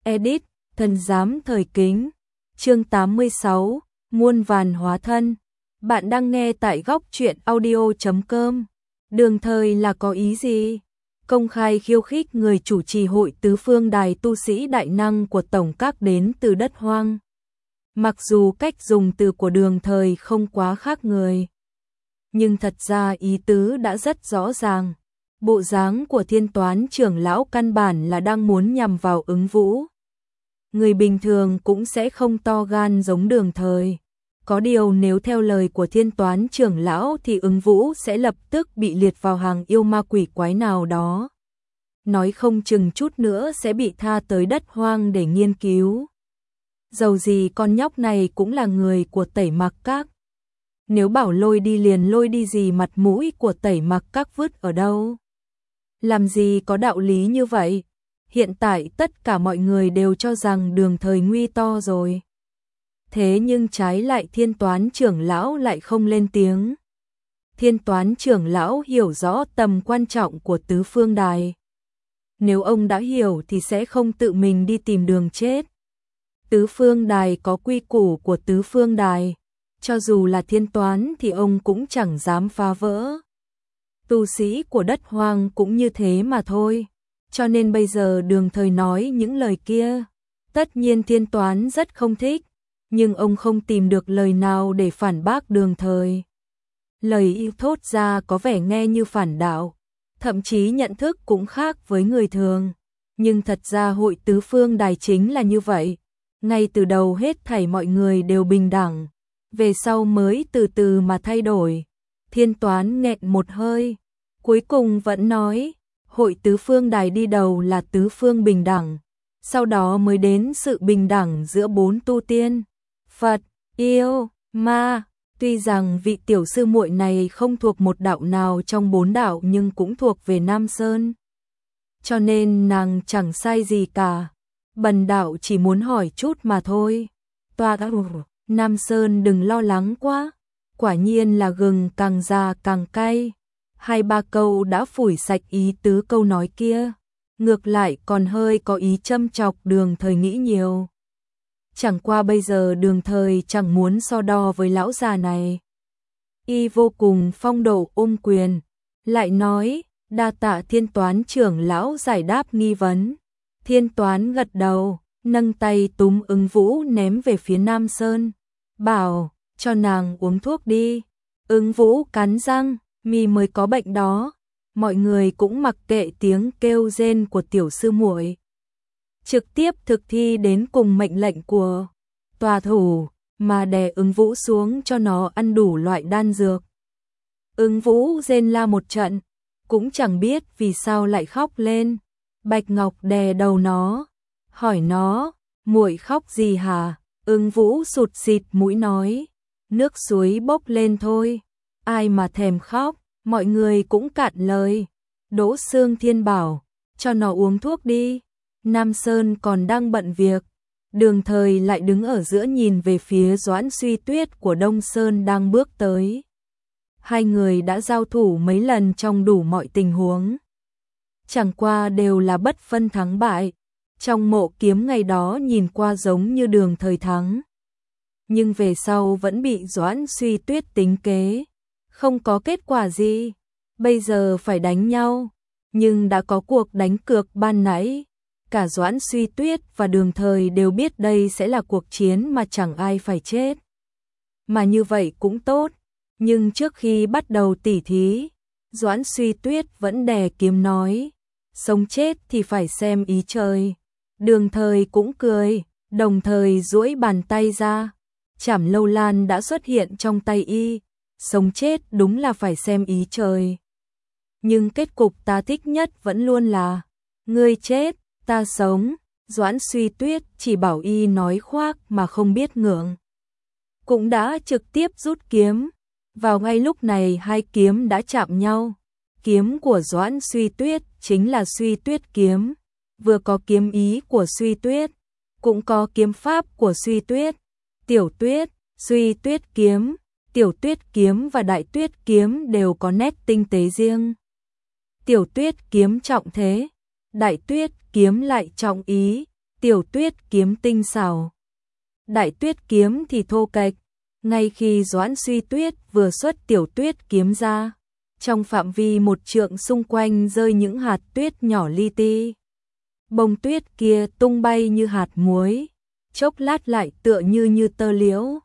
Edit, Thần giám thời kính. Chương 86, muôn vàn hóa thân. Bạn đang nghe tại góc truyện audio.com. Đường thời là có ý gì? Công khai khiêu khích người chủ trì hội tứ phương đài tu sĩ đại năng của tổng các đến từ đất hoang. Mặc dù cách dùng từ của đường thời không quá khác người, nhưng thật ra ý tứ đã rất rõ ràng. Bộ dáng của Thiên Toán trưởng lão căn bản là đang muốn nhằm vào Ứng Vũ. Người bình thường cũng sẽ không to gan giống đường thời. Có điều nếu theo lời của Thiên Toán trưởng lão thì Ứng Vũ sẽ lập tức bị liệt vào hàng yêu ma quỷ quái nào đó. Nói không chừng chút nữa sẽ bị tha tới đất hoang để nghiên cứu. Dầu gì con nhóc này cũng là người của Tẩy Mặc Các. Nếu bảo lôi đi liền lôi đi, gì mặt mũi của Tẩy Mặc Các vứt ở đâu? Làm gì có đạo lý như vậy? Hiện tại tất cả mọi người đều cho rằng đường thời nguy to rồi. Thế nhưng trái lại Thiên Toán trưởng lão lại không lên tiếng. Thiên Toán trưởng lão hiểu rõ tầm quan trọng của tứ phương đài. Nếu ông đã hiểu thì sẽ không tự mình đi tìm đường chết. Tứ phương đài có quy củ của tứ phương đài. Cho dù là Thiên Toán thì ông cũng chẳng dám phá vỡ. Tu sĩ của đất hoang cũng như thế mà thôi. Cho nên bây giờ đường thời nói những lời kia, tất nhiên Thiên Toán rất không thích, nhưng ông không tìm được lời nào để phản bác đường thời. Lời yêu thốt ra có vẻ nghe như phản đạo, thậm chí nhận thức cũng khác với người thường. Nhưng thật ra hội tứ phương đài chính là như vậy. Ngay từ đầu hết thảy mọi người đều bình đẳng, về sau mới từ từ mà thay đổi. Thiên Toán nghẹn một hơi, cuối cùng vẫn nói, hội tứ phương đài đi đầu là tứ phương bình đẳng, sau đó mới đến sự bình đẳng giữa bốn tu tiên, Phật, yêu, ma. Tuy rằng vị tiểu sư muội này không thuộc một đạo nào trong bốn đạo nhưng cũng thuộc về Nam Sơn. Cho nên nàng chẳng sai gì cả. Bần đạo chỉ muốn hỏi chút mà thôi. Nam Sơn đừng lo lắng quá. Quả nhiên là gừng càng già càng cay. 2-3 câu đã phủi sạch ý tứ câu nói kia. Ngược lại còn hơi có ý châm chọc đường thời nghĩ nhiều. Chẳng qua bây giờ đường thời chẳng muốn so đo với lão già này. Y vô cùng phong độ ôm quyền. Lại nói, đa tạ Thiên Toán trưởng lão giải đáp nghi vấn. Thiên Toán gật đầu, nâng tay túm Ứng Vũ ném về phía Nam Sơn. Bảo, cho nàng uống thuốc đi. Ứng Vũ cắn răng, mi mới có bệnh đó. Mọi người cũng mặc kệ tiếng kêu rên của tiểu sư muội, trực tiếp thực thi đến cùng mệnh lệnh của tòa thủ mà đè Ứng Vũ xuống cho nó ăn đủ loại đan dược. Ứng Vũ rên la một trận, cũng chẳng biết vì sao lại khóc lên. Bạch Ngọc đè đầu nó, hỏi nó, muội khóc gì hả? Ứng Vũ sụt sịt mũi nói, nước suối bốc lên thôi, ai mà thèm khóc. Mọi người cũng cạn lời. Đỗ Xương Thiên bảo, cho nó uống thuốc đi. Nam Sơn còn đang bận việc. Đường thời lại đứng ở giữa nhìn về phía Doãn Suy Tuyết của Đông Sơn đang bước tới. Hai người đã giao thủ mấy lần trong đủ mọi tình huống. Chẳng qua đều là bất phân thắng bại. Trong mộ kiếm ngày đó nhìn qua giống như đường thời thắng. Nhưng về sau vẫn bị Doãn Suy Tuyết tính kế. Không có kết quả gì. Bây giờ phải đánh nhau. Nhưng đã có cuộc đánh cược ban nãy. Cả Doãn Suy Tuyết và đường thời đều biết đây sẽ là cuộc chiến mà chẳng ai phải chết. Mà như vậy cũng tốt. Nhưng trước khi bắt đầu tỉ thí, Doãn Suy Tuyết vẫn đè kiếm nói, sống chết thì phải xem ý trời. Đường thời cũng cười, đồng thời duỗi bàn tay ra. Chảm Lâu Lan đã xuất hiện trong tay y. Sống chết đúng là phải xem ý trời. Nhưng kết cục ta thích nhất vẫn luôn là ngươi chết, ta sống. Doãn Suy Tuyết chỉ bảo y nói khoác mà không biết ngượng. Cũng đã trực tiếp rút kiếm. Vào ngay lúc này hai kiếm đã chạm nhau. Kiếm của Doãn Suy Tuyết chính là Suy Tuyết kiếm. Vừa có kiếm ý của Suy Tuyết, cũng có kiếm pháp của Suy Tuyết. Tiểu Tuyết, Suy Tuyết kiếm, Tiểu Tuyết kiếm và Đại Tuyết kiếm đều có nét tinh tế riêng. Tiểu Tuyết kiếm trọng thế, Đại Tuyết kiếm lại trọng ý. Tiểu Tuyết kiếm tinh xảo, Đại Tuyết kiếm thì thô kệch. Ngay khi Doãn Suy Tuyết vừa xuất Tiểu Tuyết kiếm ra, trong phạm vi 1 trượng xung quanh rơi những hạt tuyết nhỏ li ti. Bông tuyết kia tung bay như hạt muối, chốc lát lại tựa như tơ liễu.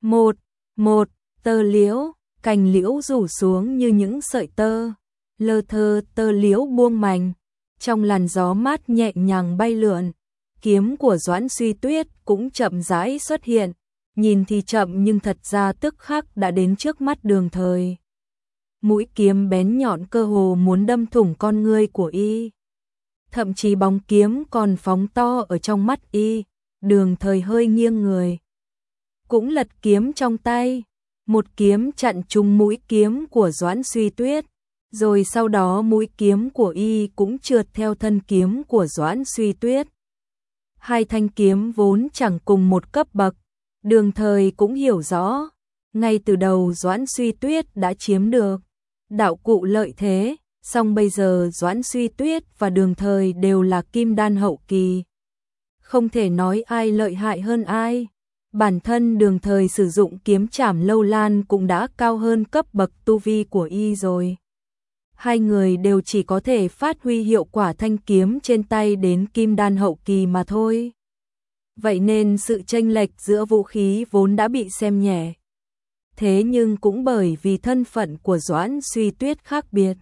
Một tơ liễu, cành liễu rủ xuống như những sợi tơ, lơ thơ tơ liễu buông mành, trong làn gió mát nhẹ nhàng bay lượn. Kiếm của Doãn Suy Tuyết cũng chậm rãi xuất hiện, nhìn thì chậm nhưng thật ra tức khắc đã đến trước mắt Đường Thời. Mũi kiếm bén nhọn cơ hồ muốn đâm thủng con ngươi của y. Thậm chí bóng kiếm còn phóng to ở trong mắt y. Đường Thời hơi nghiêng người, cũng lật kiếm trong tay, một kiếm chặn trúng mũi kiếm của Doãn Suy Tuyết, rồi sau đó mũi kiếm của y cũng trượt theo thân kiếm của Doãn Suy Tuyết. Hai thanh kiếm vốn chẳng cùng một cấp bậc, Đường Thời cũng hiểu rõ, ngay từ đầu Doãn Suy Tuyết đã chiếm được đạo cụ lợi thế, song bây giờ Doãn Suy Tuyết và Đường Thời đều là kim đan hậu kỳ. Không thể nói ai lợi hại hơn ai. Bản thân Đường Thời sử dụng kiếm trảm lâu lan cũng đã cao hơn cấp bậc tu vi của y rồi. Hai người đều chỉ có thể phát huy hiệu quả thanh kiếm trên tay đến kim đan hậu kỳ mà thôi. Vậy nên sự chênh lệch giữa vũ khí vốn đã bị xem nhẹ. Thế nhưng cũng bởi vì thân phận của Doãn Suy Tuyết khác biệt.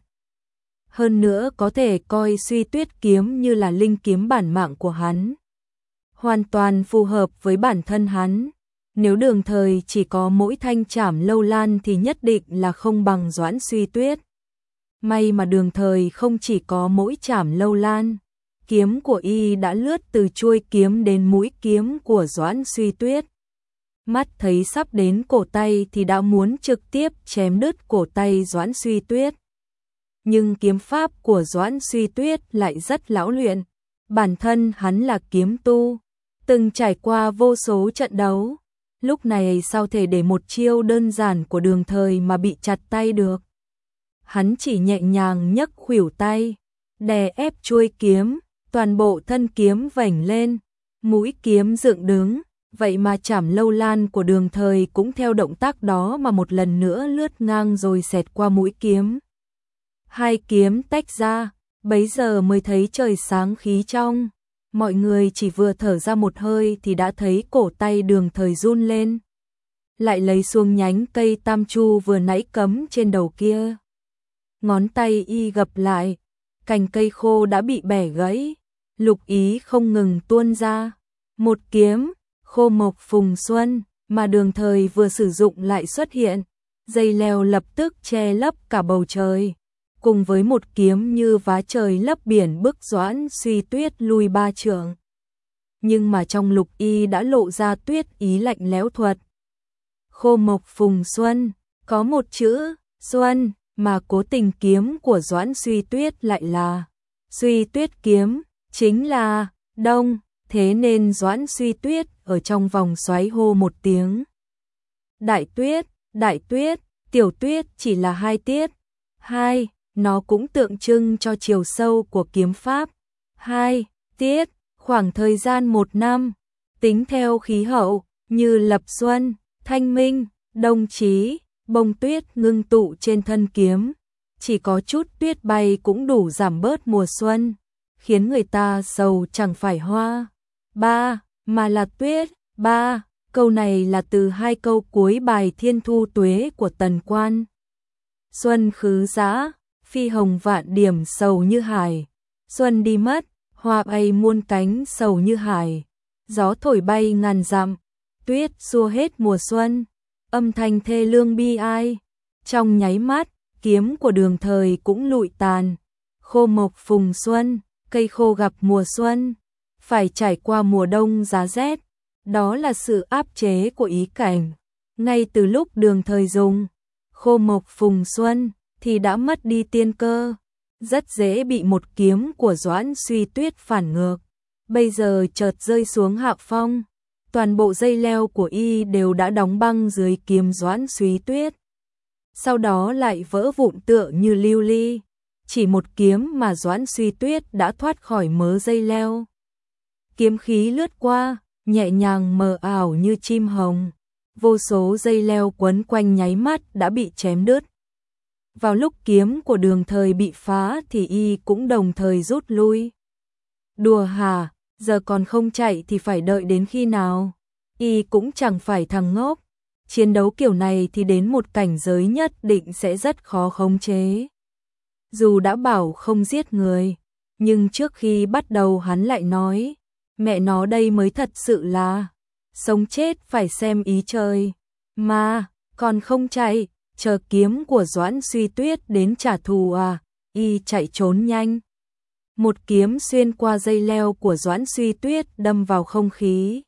Hơn nữa có thể coi Suy Tuyết kiếm như là linh kiếm bản mạng của hắn. Hoàn toàn phù hợp với bản thân hắn. Nếu Đường Thời chỉ có mỗi thanh trảm lâu lan thì nhất định là không bằng Doãn Suy Tuyết. May mà Đường Thời không chỉ có mỗi trảm lâu lan, kiếm của y đã lướt từ chuôi kiếm đến mũi kiếm của Doãn Suy Tuyết. Mắt thấy sắp đến cổ tay thì đã muốn trực tiếp chém đứt cổ tay Doãn Suy Tuyết. Nhưng kiếm pháp của Doãn Suy Tuyết lại rất lão luyện, bản thân hắn là kiếm tu, từng trải qua vô số trận đấu, lúc này sao thể để một chiêu đơn giản của Đường Thời mà bị chặt tay được. Hắn chỉ nhẹ nhàng nhấc khuỷu tay, đè ép chuôi kiếm, toàn bộ thân kiếm vảnh lên, mũi kiếm dựng đứng, vậy mà trảm lâu lan của Đường Thời cũng theo động tác đó mà một lần nữa lướt ngang rồi xẹt qua mũi kiếm. Hai kiếm tách ra, bấy giờ mới thấy trời sáng khí trong. Mọi người chỉ vừa thở ra một hơi thì đã thấy cổ tay Đường Thời run lên. Lại lấy xuống nhánh cây tam chu vừa nãy cắm trên đầu kia. Ngón tay y gập lại, cành cây khô đã bị bẻ gãy, lục ý không ngừng tuôn ra. Một kiếm, khô mộc phùng xuân, mà Đường Thời vừa sử dụng lại xuất hiện. Dây leo lập tức che lấp cả bầu trời. Cùng với một kiếm như vá trời lấp biển bức Doãn Suy Tuyết lui 3 trượng. Nhưng mà trong lục y đã lộ ra tuyết ý lạnh lẽo thuật. Khô mộc phùng xuân, có một chữ, xuân, mà cố tình kiếm của Doãn Suy Tuyết lại là Suy Tuyết kiếm, chính là đông, thế nên Doãn Suy Tuyết ở trong vòng xoáy hô một tiếng. Đại tuyết, tiểu tuyết chỉ là 2 tiết. 2. Nó cũng tượng trưng cho chiều sâu của kiếm pháp. 2 tiết, khoảng thời gian 1 năm, tính theo khí hậu, như lập xuân, thanh minh, đông chí, bông tuyết ngưng tụ trên thân kiếm. Chỉ có chút tuyết bay cũng đủ giảm bớt mùa xuân, khiến người ta sầu chẳng phải hoa 3, mà là tuyết 3. Câu này là từ 2 câu cuối bài Thiên Thu Tuế của Tần Quan. Xuân khứ giã, phi hồng vạn điểm sầu như hải. Xuân đi mất, hoa bay muôn cánh sầu như hải. Gió thổi bay ngàn dặm, tuyết xua hết mùa xuân. Âm thanh thê lương bi ai. Trong nháy mắt, kiếm của Đường Thời cũng lụi tàn. Khô mộc phùng xuân, cây khô gặp mùa xuân. Phải trải qua mùa đông giá rét. Đó là sự áp chế của ý cảnh. Ngay từ lúc Đường Thời dùng khô mộc phùng xuân thì đã mất đi tiên cơ, rất dễ bị một kiếm của Doãn Suy Tuyết phản ngược. Bây giờ chợt rơi xuống hạ phong, toàn bộ dây leo của y đều đã đóng băng dưới kiếm Doãn Suy Tuyết. Sau đó lại vỡ vụn tựa như lưu ly, chỉ một kiếm mà Doãn Suy Tuyết đã thoát khỏi mớ dây leo. Kiếm khí lướt qua, nhẹ nhàng mờ ảo như chim hồng. Vô số dây leo quấn quanh nháy mắt đã bị chém đứt. Vào lúc kiếm của Đường Thời bị phá thì y cũng đồng thời rút lui. Đùa hả, giờ còn không chạy thì phải đợi đến khi nào? Y cũng chẳng phải thằng ngốc. Chiến đấu kiểu này thì đến một cảnh giới nhất định sẽ rất khó khống chế. Dù đã bảo không giết người, nhưng trước khi bắt đầu hắn lại nói, mẹ nó đây mới thật sự là sống chết phải xem ý trời. Mà, còn không chạy, chờ kiếm của Doãn Suy Tuyết đến trả thù à? Y chạy trốn nhanh. Một kiếm xuyên qua dây leo của Doãn Suy Tuyết đâm vào không khí.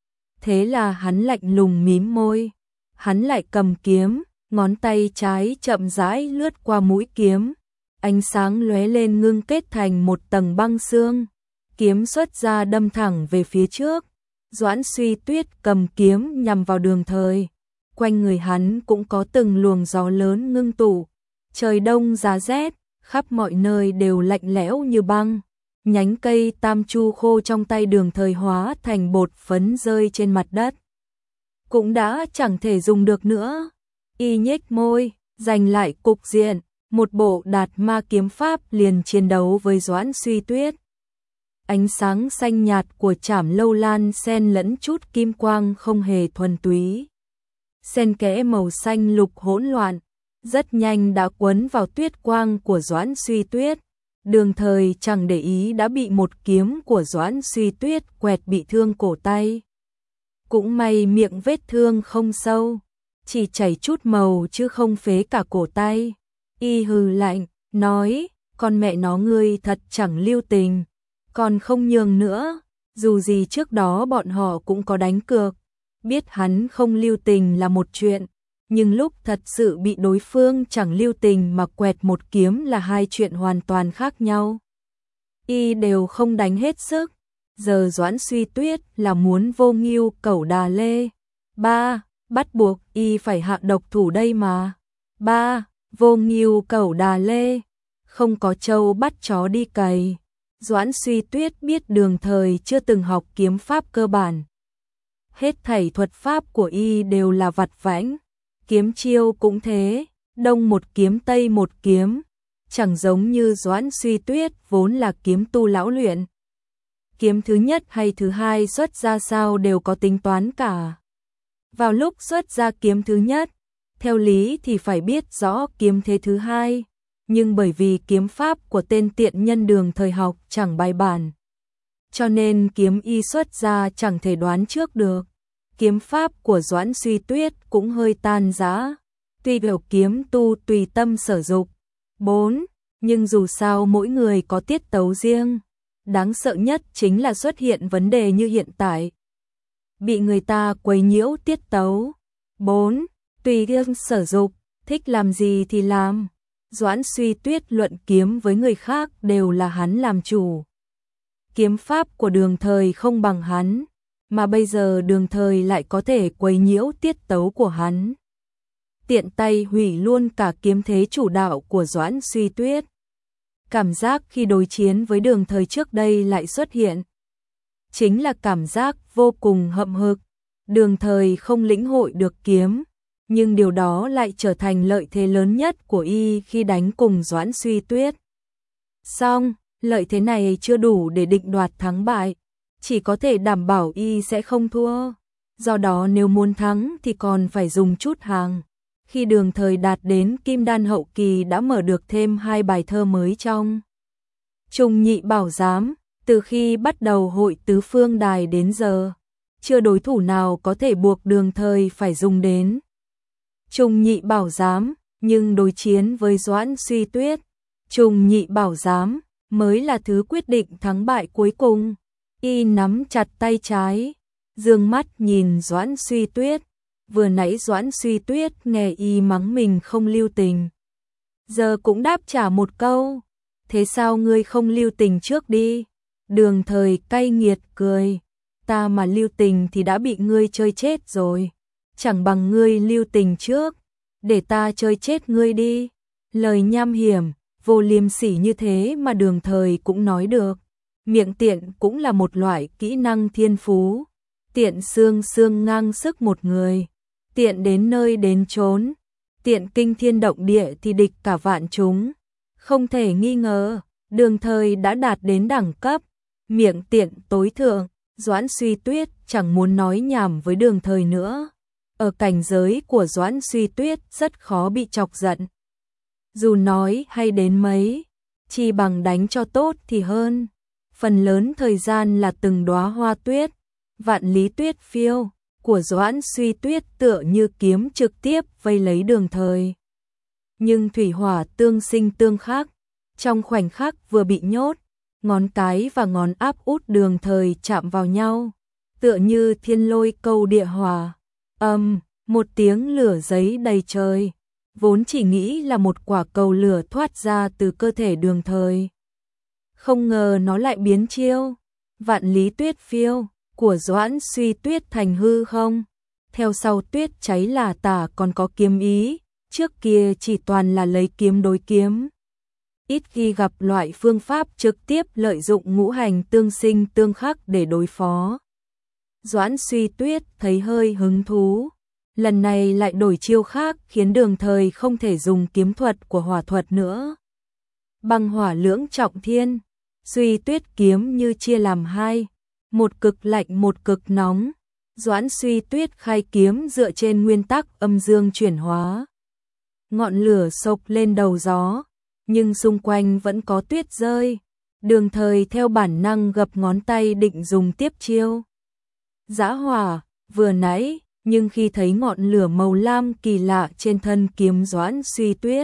Thế là hắn lạnh lùng mím môi. Hắn lại cầm kiếm, ngón tay trái chậm rãi lướt qua mũi kiếm. Ánh sáng lóe lên ngưng kết thành một tầng băng xương. Kiếm xuất ra đâm thẳng về phía trước. Doãn Suy Tuyết cầm kiếm nhằm vào Đường Thời. Quanh người hắn cũng có từng luồng gió lớn ngưng tụ. Trời đông giá rét, khắp mọi nơi đều lạnh lẽo như băng. Nhánh cây tam chu khô trong tay Đường Thời hóa thành bột phấn rơi trên mặt đất. Cũng đã chẳng thể dùng được nữa. Y nhếch môi, giành lại cục diện, một bộ Đạt Ma kiếm pháp liền chiến đấu với Doãn Suy Tuyết. Ánh sáng xanh nhạt của Trảm Lâu Lan xen lẫn chút kim quang không hề thuần túy. Xen kẽ màu xanh lục hỗn loạn, rất nhanh đã quấn vào tuyết quang của Doãn Suy Tuyết. Đường Thời chẳng để ý đã bị một kiếm của Doãn Suy Tuyết quẹt bị thương cổ tay. Cũng may miệng vết thương không sâu, chỉ chảy chút màu chứ không phế cả cổ tay. Y hừ lạnh, nói, con mẹ nó ngươi thật chẳng lưu tình, còn không nhường nữa. Dù gì trước đó bọn họ cũng có đánh cược, biết hắn không lưu tình là một chuyện, nhưng lúc thật sự bị đối phương chẳng lưu tình mà quẹt một kiếm là hai chuyện hoàn toàn khác nhau. Y đều không đánh hết sức. Giờ Doãn Suy Tuyết là muốn vô ngưu cẩu đà lê. Ba, bắt buộc y phải hạ độc thủ đây mà. Ba, vô ngưu cẩu đà lê. Không có trâu bắt chó đi cày. Doãn Suy Tuyết biết Đường Thời chưa từng học kiếm pháp cơ bản. Hết thảy thuật pháp của y đều là vặt vãnh. Kiếm chiêu cũng thế, đông một kiếm tây một kiếm. Chẳng giống như Doãn Suy Tuyết vốn là kiếm tu lão luyện. Kiếm thứ nhất hay thứ hai xuất ra sao đều có tính toán cả. Vào lúc xuất ra kiếm thứ nhất, theo lý thì phải biết rõ kiếm thế thứ hai, nhưng bởi vì kiếm pháp của tên tiện nhân Đường Thời học chẳng bài bản, cho nên kiếm y xuất ra chẳng thể đoán trước được. Kiếm pháp của Doãn Suy Tuyết cũng hơi tan rã, tuy biểu kiếm tu tùy tâm sở dục. 4. Nhưng dù sao mỗi người có tiết tấu riêng. Đáng sợ nhất chính là xuất hiện vấn đề như hiện tại. Bị người ta quấy nhiễu tiết tấu. 4. Tùy riêng sở dục, thích làm gì thì làm. Doãn Suy Tuyết luận kiếm với người khác đều là hắn làm chủ. Kiếm pháp của Đường Thời không bằng hắn, mà bây giờ Đường Thời lại có thể quấy nhiễu tiết tấu của hắn. Tiện tay hủy luôn cả kiếm thế chủ đạo của Doãn Suy Tuyết. Cảm giác khi đối chiến với Đường Thời trước đây lại xuất hiện. Chính là cảm giác vô cùng hậm hực. Đường Thời không lĩnh hội được kiếm, nhưng điều đó lại trở thành lợi thế lớn nhất của y khi đánh cùng Doãn Suy Tuyết. Song, lợi thế này chưa đủ để định đoạt thắng bại, chỉ có thể đảm bảo y sẽ không thua. Do đó nếu muốn thắng thì còn phải dùng chút hàng. Khi Đường Thời đạt đến Kim Đan hậu kỳ đã mở được thêm 2 bài thơ mới trong Trùng Nhị Bảo Giám. Từ khi bắt đầu hội tứ phương đài đến giờ, chưa đối thủ nào có thể buộc Đường Thời phải dùng đến Trùng Nhị Bảo Giám, nhưng đối chiến với Doãn Suy Tuyết, Trùng Nhị Bảo Giám mới là thứ quyết định thắng bại cuối cùng. Y nắm chặt tay trái, dương mắt nhìn Doãn Suy Tuyết. Vừa nãy Doãn Suy Tuyết nghe y mắng mình không lưu tình, giờ cũng đáp trả một câu, thế sao ngươi không lưu tình trước đi? Đường Thời cay nghiệt cười, ta mà lưu tình thì đã bị ngươi chơi chết rồi, chẳng bằng ngươi lưu tình trước, để ta chơi chết ngươi đi. Lời nham hiểm, vô liêm sỉ như thế mà Đường Thời cũng nói được. Miệng tiện cũng là một loại kỹ năng thiên phú. Tiện xương xương ngang sức một người. Tiện đến nơi đến chốn. Tiện kinh thiên động địa thì địch cả vạn chúng. Không thể nghi ngờ, Đường Thời đã đạt đến đẳng cấp miệng tiện tối thượng. Doãn Suy Tuyết chẳng muốn nói nhảm với Đường Thời nữa. Ở cảnh giới của Doãn Suy Tuyết rất khó bị chọc giận. Dù nói hay đến mấy, chỉ bằng đánh cho tốt thì hơn. Phần lớn thời gian là từng đóa hoa tuyết, vạn lý tuyết phiêu của Doãn Suy Tuyết tựa như kiếm trực tiếp vây lấy Đường Thời. Nhưng thủy hỏa tương sinh tương khắc, trong khoảnh khắc vừa bị nhốt, ngón cái và ngón áp út Đường Thời chạm vào nhau, tựa như thiên lôi câu địa hỏa. Một tiếng lửa giấy đầy trời, vốn chỉ nghĩ là một quả cầu lửa thoát ra từ cơ thể Đường Thời. Không ngờ nó lại biến chiêu, vạn lý tuyết phiêu của Doãn Suy Tuyết thành hư không. Theo sau tuyết cháy là tả còn có kiếm ý, trước kia chỉ toàn là lấy kiếm đối kiếm. Ít khi gặp loại phương pháp trực tiếp lợi dụng ngũ hành tương sinh tương khắc để đối phó. Doãn Suy Tuyết thấy hơi hứng thú, lần này lại đổi chiêu khác khiến Đường Thời không thể dùng kiếm thuật của hỏa thuật nữa. Băng hỏa lưỡng trọng thiên, Suy Tuyết kiếm như chia làm hai, một cực lạnh một cực nóng. Doãn Suy Tuyết khai kiếm dựa trên nguyên tắc âm dương chuyển hóa. Ngọn lửa sộc lên đầu gió, nhưng xung quanh vẫn có tuyết rơi. Đường Thời theo bản năng gập ngón tay định dùng tiếp chiêu Dã hỏa vừa nãy, nhưng khi thấy ngọn lửa màu lam kỳ lạ trên thân kiếm Doãn Suy Tuyết,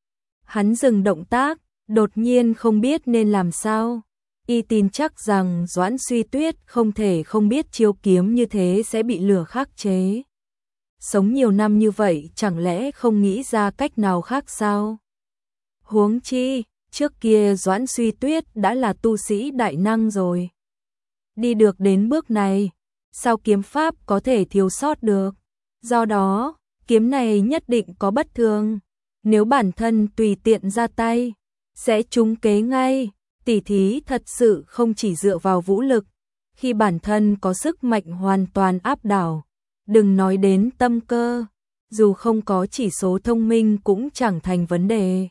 hắn dừng động tác, đột nhiên không biết nên làm sao. Y tin chắc rằng Doãn Suy Tuyết không thể không biết chiêu kiếm như thế sẽ bị lửa khắc chế. Sống nhiều năm như vậy chẳng lẽ không nghĩ ra cách nào khác sao? Huống chi, trước kia Doãn Suy Tuyết đã là tu sĩ đại năng rồi. Đi được đến bước này, sao kiếm pháp có thể thiếu sót được? Do đó, kiếm này nhất định có bất thường. Nếu bản thân tùy tiện ra tay, sẽ trúng kế ngay. Tỉ thí thật sự không chỉ dựa vào vũ lực, khi bản thân có sức mạnh hoàn toàn áp đảo. Đừng nói đến tâm cơ, dù không có chỉ số thông minh cũng chẳng thành vấn đề.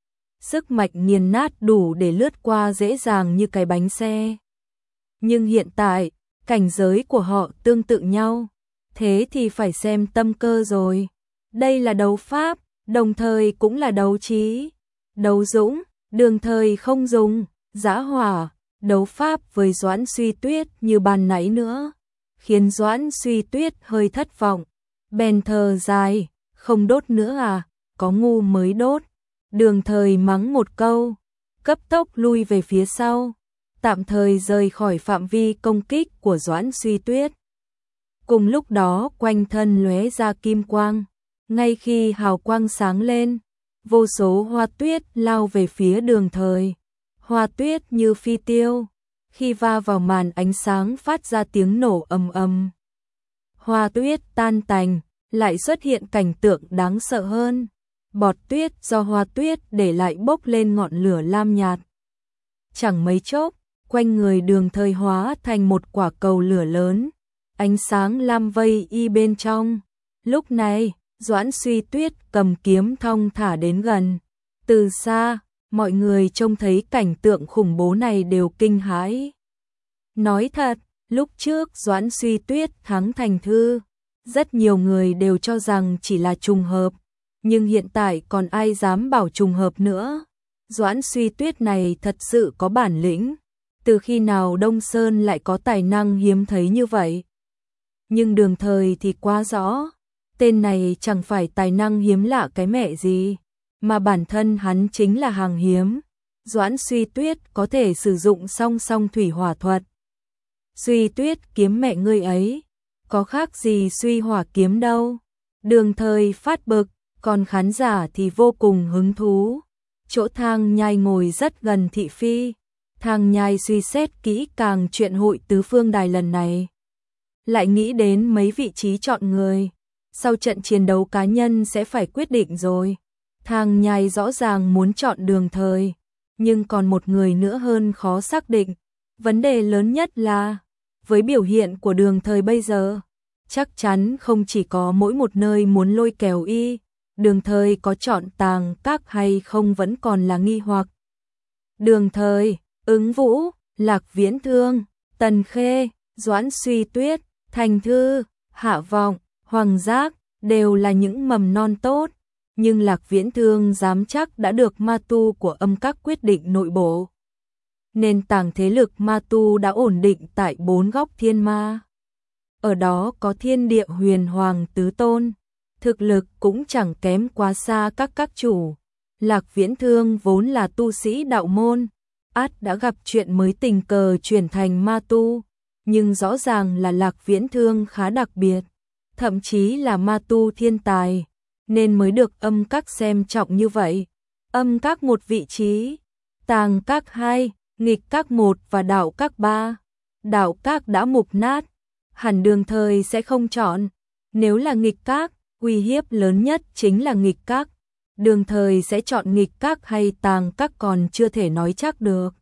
Sức mạnh nghiền nát đủ để lướt qua dễ dàng như cái bánh xe. Nhưng hiện tại, cảnh giới của họ tương tự nhau, thế thì phải xem tâm cơ rồi. Đây là đấu pháp, đồng thời cũng là đấu trí. Đấu dũng, Đường Thời không dùng dã hỏa, đấu pháp với Doãn Suy Tuyết như ban nãy nữa, khiến Doãn Suy Tuyết hơi thất vọng. Bèn thở dài, không đốt nữa à, có ngu mới đốt. Đường Thời mắng một câu, cấp tốc lui về phía sau, tạm thời rời khỏi phạm vi công kích của Doãn Suy Tuyết. Cùng lúc đó quanh thân lóe ra kim quang, ngay khi hào quang sáng lên, vô số hoa tuyết lao về phía Đường Thời. Hoa tuyết như phi tiêu, khi va vào màn ánh sáng phát ra tiếng nổ ầm ầm. Hoa tuyết tan tành, lại xuất hiện cảnh tượng đáng sợ hơn. Bọt tuyết do hoa tuyết để lại bốc lên ngọn lửa lam nhạt. Chẳng mấy chốc, quanh người Đường Thời hóa thành một quả cầu lửa lớn, ánh sáng lam vây y bên trong. Lúc này, Doãn Suy Tuyết cầm kiếm thong thả đến gần. Từ xa, mọi người trông thấy cảnh tượng khủng bố này đều kinh hãi. Nói thật, lúc trước Doãn Suy Tuyết thắng Thành Thư, rất nhiều người đều cho rằng chỉ là trùng hợp, nhưng hiện tại còn ai dám bảo trùng hợp nữa. Doãn Suy Tuyết này thật sự có bản lĩnh, từ khi nào Đông Sơn lại có tài năng hiếm thấy như vậy. Nhưng Đường Thời thì quá rõ, tên này chẳng phải tài năng hiếm lạ cái mẹ gì, mà bản thân hắn chính là hàng hiếm. Doãn Suy Tuyết có thể sử dụng song song thủy hỏa thuật. Suy Tuyết kiếm mẹ ngươi ấy, có khác gì suy hỏa kiếm đâu. Đường Thời phát bực, còn khán giả thì vô cùng hứng thú. Chỗ Thang Nhai ngồi rất gần thị phi. Thang Nhai suy xét kỹ càng chuyện hội tứ phương đài lần này, lại nghĩ đến mấy vị trí chọn người. Sau trận chiến đấu cá nhân sẽ phải quyết định rồi. Thang Nhai rõ ràng muốn chọn Đường Thời, nhưng còn một người nữa hơn khó xác định. Vấn đề lớn nhất là, với biểu hiện của Đường Thời bây giờ, chắc chắn không chỉ có mỗi một nơi muốn lôi kéo y, Đường Thời có chọn Tàng Các hay không vẫn còn là nghi hoặc. Đường Thời, Ứng Vũ, Lạc Viễn Thương, Tần Khê, Doãn Suy Tuyết, Thành Thư, Hạ Vọng, Hoàng Giác đều là những mầm non tốt, nhưng Lạc Viễn Thương dám chắc đã được ma tu của Âm Các quyết định nội bộ. Nền tảng thế lực ma tu đã ổn định tại 4 góc thiên ma. Ở đó có Thiên Địa Huyền Hoàng tứ tôn, thực lực cũng chẳng kém quá xa các chủ. Lạc Viễn Thương vốn là tu sĩ đạo môn, ắt đã gặp chuyện mới tình cờ chuyển thành ma tu, nhưng rõ ràng là Lạc Viễn Thương khá đặc biệt, thậm chí là ma tu thiên tài, nên mới được Âm Các xem trọng như vậy. Âm Các một vị trí, Tàng Các 2, Nghịch Các 1 và Đạo Các 3. Đạo Các đã mục nát, hẳn Đường Thời sẽ không chọn. Nếu là Nghịch Các, uy hiếp lớn nhất chính là Nghịch Các. Đường Thời sẽ chọn Nghịch Các hay Tàng Các còn chưa thể nói chắc được.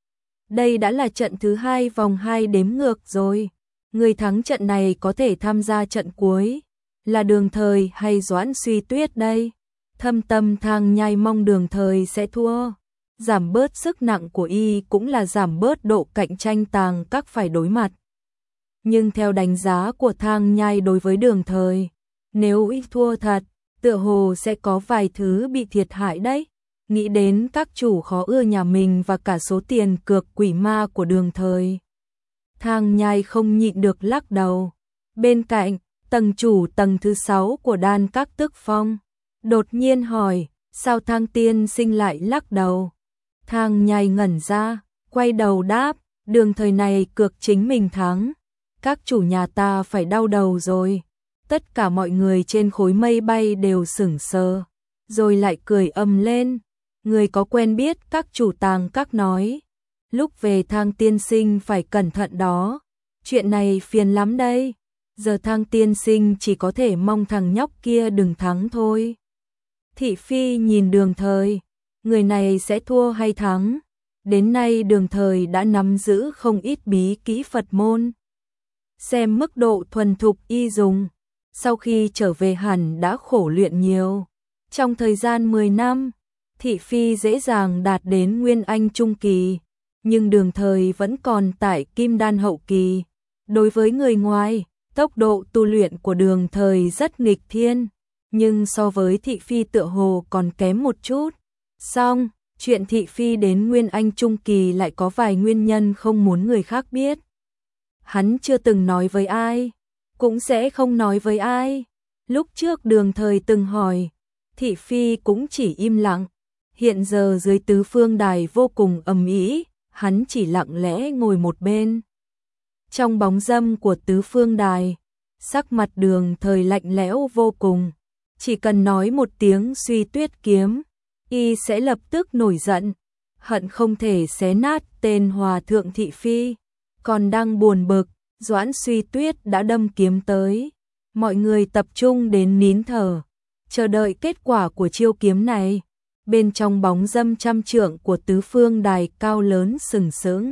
Đây đã là trận thứ 2 vòng 2 đếm ngược rồi. Người thắng trận này có thể tham gia trận cuối. Là Đường Thời hay Doãn Suy Tuyết đây? Thâm tâm Thang Nhai mong Đường Thời sẽ thua. Giảm bớt sức nặng của y cũng là giảm bớt độ cạnh tranh Tàng Các phải đối mặt. Nhưng theo đánh giá của Thang Nhai đối với Đường Thời, nếu y thua thật, tựa hồ sẽ có vài thứ bị thiệt hại đấy. Nghĩ đến các chủ khó ưa nhà mình và cả số tiền cược quỷ ma của Đường Thời, Thang Nhai không nhịn được lắc đầu. Bên cạnh, tầng chủ tầng thứ 6 của Đan Các Tức Phong đột nhiên hỏi, sao Thang tiên sinh lại lắc đầu? Thang Nhai ngẩn ra, quay đầu đáp, Đường Thời này cược chính mình thắng. Các chủ nhà ta phải đau đầu rồi. Tất cả mọi người trên khối mây bay đều sững sờ, rồi lại cười ầm lên. Người có quen biết các chủ Tàng Các nói, lúc về Thang tiên sinh phải cẩn thận đó, chuyện này phiền lắm đây. Giờ Thang tiên sinh chỉ có thể mong thằng nhóc kia đừng thắng thôi. Thị Phi nhìn Đường Thời, người này sẽ thua hay thắng? Đến nay Đường Thời đã nắm giữ không ít bí kỹ Phật môn. Xem mức độ thuần thục y dùng, sau khi trở về hẳn đã khổ luyện nhiều. Trong thời gian 10 năm, Thị Phi dễ dàng đạt đến Nguyên Anh Trung Kỳ, nhưng Đường Thời vẫn còn tại Kim Đan Hậu Kỳ. Đối với người ngoài, tốc độ tu luyện của Đường Thời rất nghịch thiên, nhưng so với Thị Phi tựa hồ còn kém một chút. Song, chuyện Thị Phi đến Nguyên Anh Trung Kỳ lại có vài nguyên nhân không muốn người khác biết. Hắn chưa từng nói với ai, cũng sẽ không nói với ai. Lúc trước Đường Thời từng hỏi, Thị Phi cũng chỉ im lặng. Hiện giờ dưới tứ phương đài vô cùng ầm ĩ, hắn chỉ lặng lẽ ngồi một bên. Trong bóng râm của tứ phương đài, sắc mặt Đường Thời lạnh lẽo vô cùng. Chỉ cần nói một tiếng Suy Tuyết kiếm, y sẽ lập tức nổi giận, hận không thể xé nát tên hòa thượng Thị Phi. Còn đang buồn bực, Doãn Suy Tuyết đã đâm kiếm tới. Mọi người tập trung đến nín thở, chờ đợi kết quả của chiêu kiếm này. Bên trong bóng râm trăm trượng của tứ phương đài cao lớn sừng sững,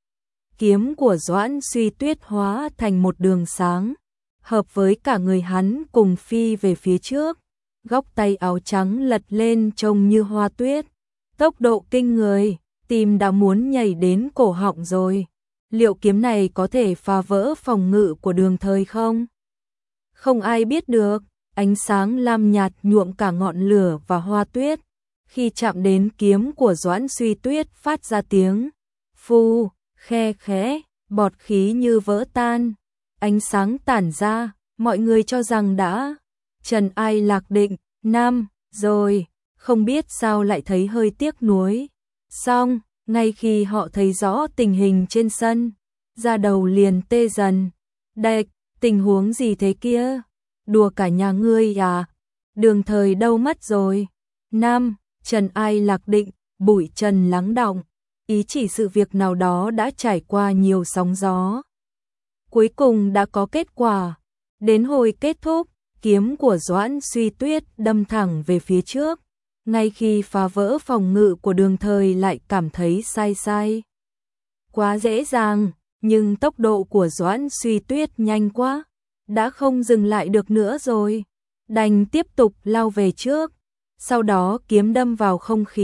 kiếm của Doãn Suy Tuyết hóa thành một đường sáng, hợp với cả người hắn cùng phi về phía trước. Góc tay áo trắng lật lên trông như hoa tuyết, tốc độ kinh người, tim đã muốn nhảy đến cổ họng rồi. Liệu kiếm này có thể phá vỡ phòng ngự của Đường Thời không? Không ai biết được, ánh sáng lam nhạt nhuộm cả ngọn lửa và hoa tuyết. Khi chạm đến kiếm của Doãn Suy Tuyết phát ra tiếng phu, khe khẽ, bọt khí như vỡ tan. Ánh sáng tản ra, mọi người cho rằng đã trần ai lạc định, năm rồi, không biết sao lại thấy hơi tiếc nuối. Xong, ngay khi họ thấy rõ tình hình trên sân, da đầu liền tê dần. Đệch, tình huống gì thế kia? Đùa cả nhà ngươi à? Đường Thời đâu mất rồi? Năm, trần ai lạc định, bụi trần lắng đọng, ý chỉ sự việc nào đó đã trải qua nhiều sóng gió. Cuối cùng đã có kết quả. Đến hồi kết thúc, kiếm của Doãn Suy Tuyết đâm thẳng về phía trước. Ngay khi phá vỡ phòng ngự của Đường Thời lại cảm thấy sai sai. quá dễ dàng, nhưng tốc độ của Doãn Suy Tuyết nhanh quá, đã không dừng lại được nữa rồi, đành tiếp tục lao về trước, sau đó kiếm đâm vào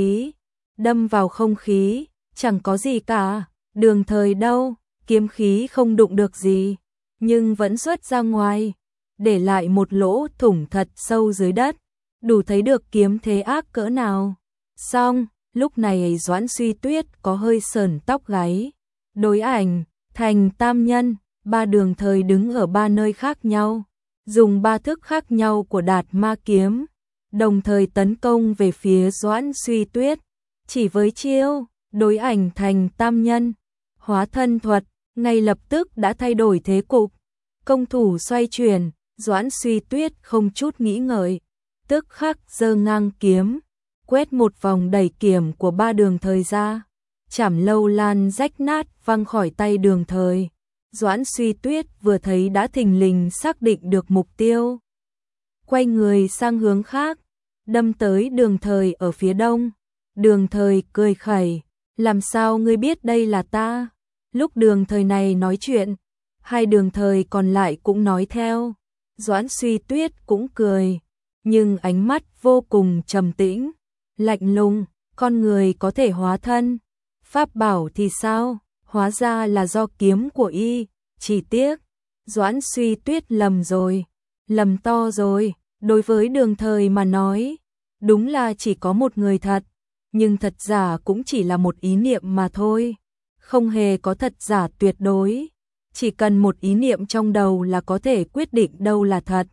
không khí, chẳng có gì cả, Đường Thời đâu, kiếm khí không đụng được gì, nhưng vẫn xuất ra ngoài, để lại một lỗ thủng thật sâu dưới đất, đủ thấy được kiếm thế ác cỡ nào. Xong, lúc này Doãn Suy Tuyết có hơi sởn tóc gáy. Đối ảnh, thành tam nhân, ba Đường Thời đứng ở ba nơi khác nhau, dùng ba thức khác nhau của Đạt Ma kiếm, đồng thời tấn công về phía Doãn Suy Tuyết. Chỉ với chiêu, đối ảnh thành tam nhân, hóa thân thuật, ngay lập tức đã thay đổi thế cục. Công thủ xoay chuyển, Doãn Suy Tuyết không chút nghĩ ngợi, tức khắc giơ ngang kiếm, quét một vòng đẩy kiếm của ba Đường Thời ra, chảm lâu lan rách nát văng khỏi tay Đường Thời. Doãn Suy Tuyết vừa thấy đã thình lình xác định được mục tiêu, quay người sang hướng khác, đâm tới Đường Thời ở phía đông. Đường Thời cười khẩy, làm sao ngươi biết đây là ta? Lúc Đường Thời này nói chuyện, hai Đường Thời còn lại cũng nói theo. Doãn Suy Tuyết cũng cười, nhưng ánh mắt vô cùng trầm tĩnh, lạnh lùng. Con người có thể hóa thân, pháp bảo thì sao? Hóa ra là do kiếm của y. Chỉ tiếc, Doãn Suy Tuyết lầm rồi, lầm to rồi. Đối với Đường Thời mà nói, đúng là chỉ có một người thật, nhưng thật giả cũng chỉ là một ý niệm mà thôi, không hề có thật giả tuyệt đối. Chỉ cần một ý niệm trong đầu là có thể quyết định đâu là thật,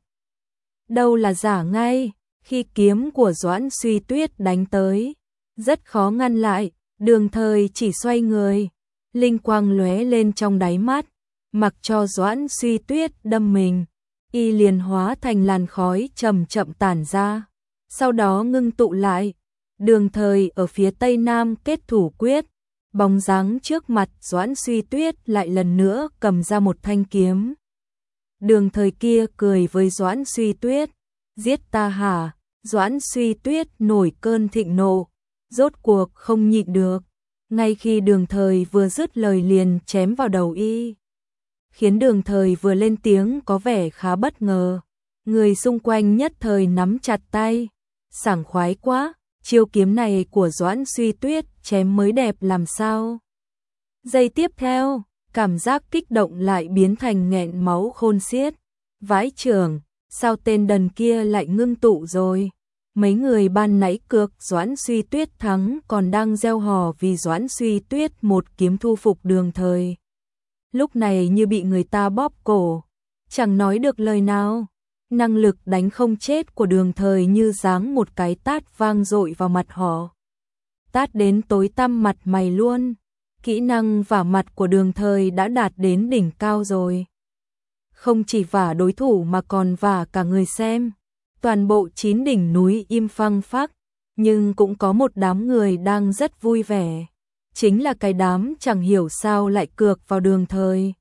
đâu là giả ngay. Khi kiếm của Doãn Suy Tuyết đánh tới, rất khó ngăn lại, Đường Thời chỉ xoay người, linh quang lóe lên trong đáy mắt, mặc cho Doãn Suy Tuyết đâm mình, y liền hóa thành làn khói chậm chậm tản ra, sau đó ngưng tụ lại. Đường Thời ở phía tây nam kết thủ quyết, bóng dáng trước mặt Doãn Suy Tuyết lại lần nữa cầm ra một thanh kiếm. Đường Thời kia cười với Doãn Suy Tuyết, giết ta hả? Doãn Suy Tuyết nổi cơn thịnh nộ, rốt cuộc không nhịn được, ngay khi Đường Thời vừa dứt lời liền chém vào đầu y, khiến Đường Thời vừa lên tiếng có vẻ khá bất ngờ. Người xung quanh nhất thời nắm chặt tay, sảng khoái quá, chiêu kiếm này của Doãn Suy Tuyết chém mới đẹp làm sao. Giây tiếp theo, cảm giác kích động lại biến thành nghẹn máu khôn xiết. Vãi chưởng, sao tên đần kia lại ngưng tụ rồi? Mấy người ban nãy cược Doãn Suy Tuyết thắng còn đang reo hò vì Doãn Suy Tuyết một kiếm thu phục Đường Thời, lúc này như bị người ta bóp cổ, chẳng nói được lời nào. Năng lực đánh không chết của Đường Thời như giáng một cái tát vang dội vào mặt họ, tát đến tối tăm mặt mày luôn. Kỹ năng vả mặt của Đường Thời đã đạt đến đỉnh cao rồi, không chỉ vả đối thủ mà còn vả cả người xem. Toàn bộ 9 đỉnh núi im phăng phắc, nhưng cũng có một đám người đang rất vui vẻ, chính là cái đám chẳng hiểu sao lại cược vào Đường Thời.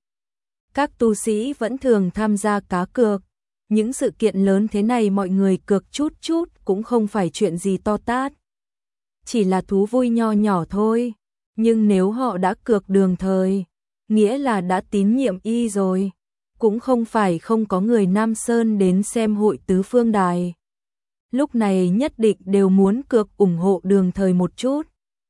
Các tu sĩ vẫn thường tham gia cá cược, những sự kiện lớn thế này mọi người cược chút chút cũng không phải chuyện gì to tát, chỉ là thú vui nho nhỏ thôi. Nhưng nếu họ đã cược Đường Thời, nghĩa là đã tín nhiệm y rồi. Cũng không phải không có người Nam Sơn đến xem hội tứ phương đài, lúc này nhất định đều muốn cược ủng hộ Đường Thời một chút.